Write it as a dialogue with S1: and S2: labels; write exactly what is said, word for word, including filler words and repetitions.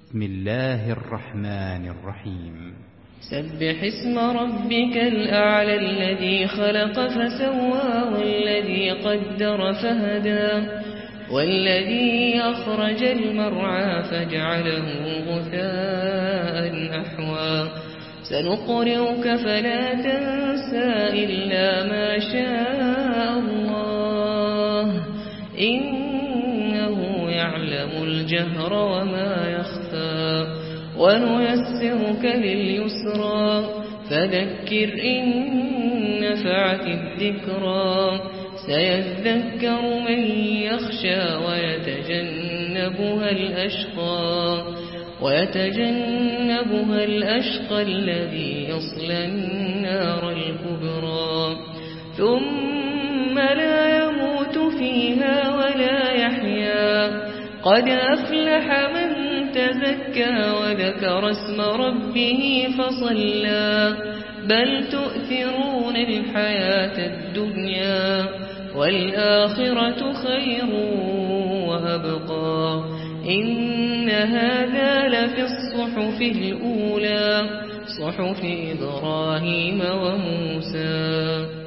S1: بسم الله الرحمن الرحيم
S2: سبح اسم ربك الأعلى الذي خلق فسوى والذي قدر فهدى والذي أخرج المرعى فجعله غثاء أحوى سنقرئك فلا تنسى إلا ما شاء الله إنه يعلم الجهر وما يخفى ونيسرك لليسرى فذكر إن نفعت الذكرى سيذكر من يخشى ويتجنبها الأشقى ويتجنبها الأشقى الذي يصلى النار الكبرى ثم لا يموت فيها ولا يحيا قد أفلح من تزكى وذكر اسم ربه فصلى بل تؤثرون الحياة الدنيا والآخرة خير وأبقى إن هذا لفي الصحف الأولى صحف إبراهيم وموسى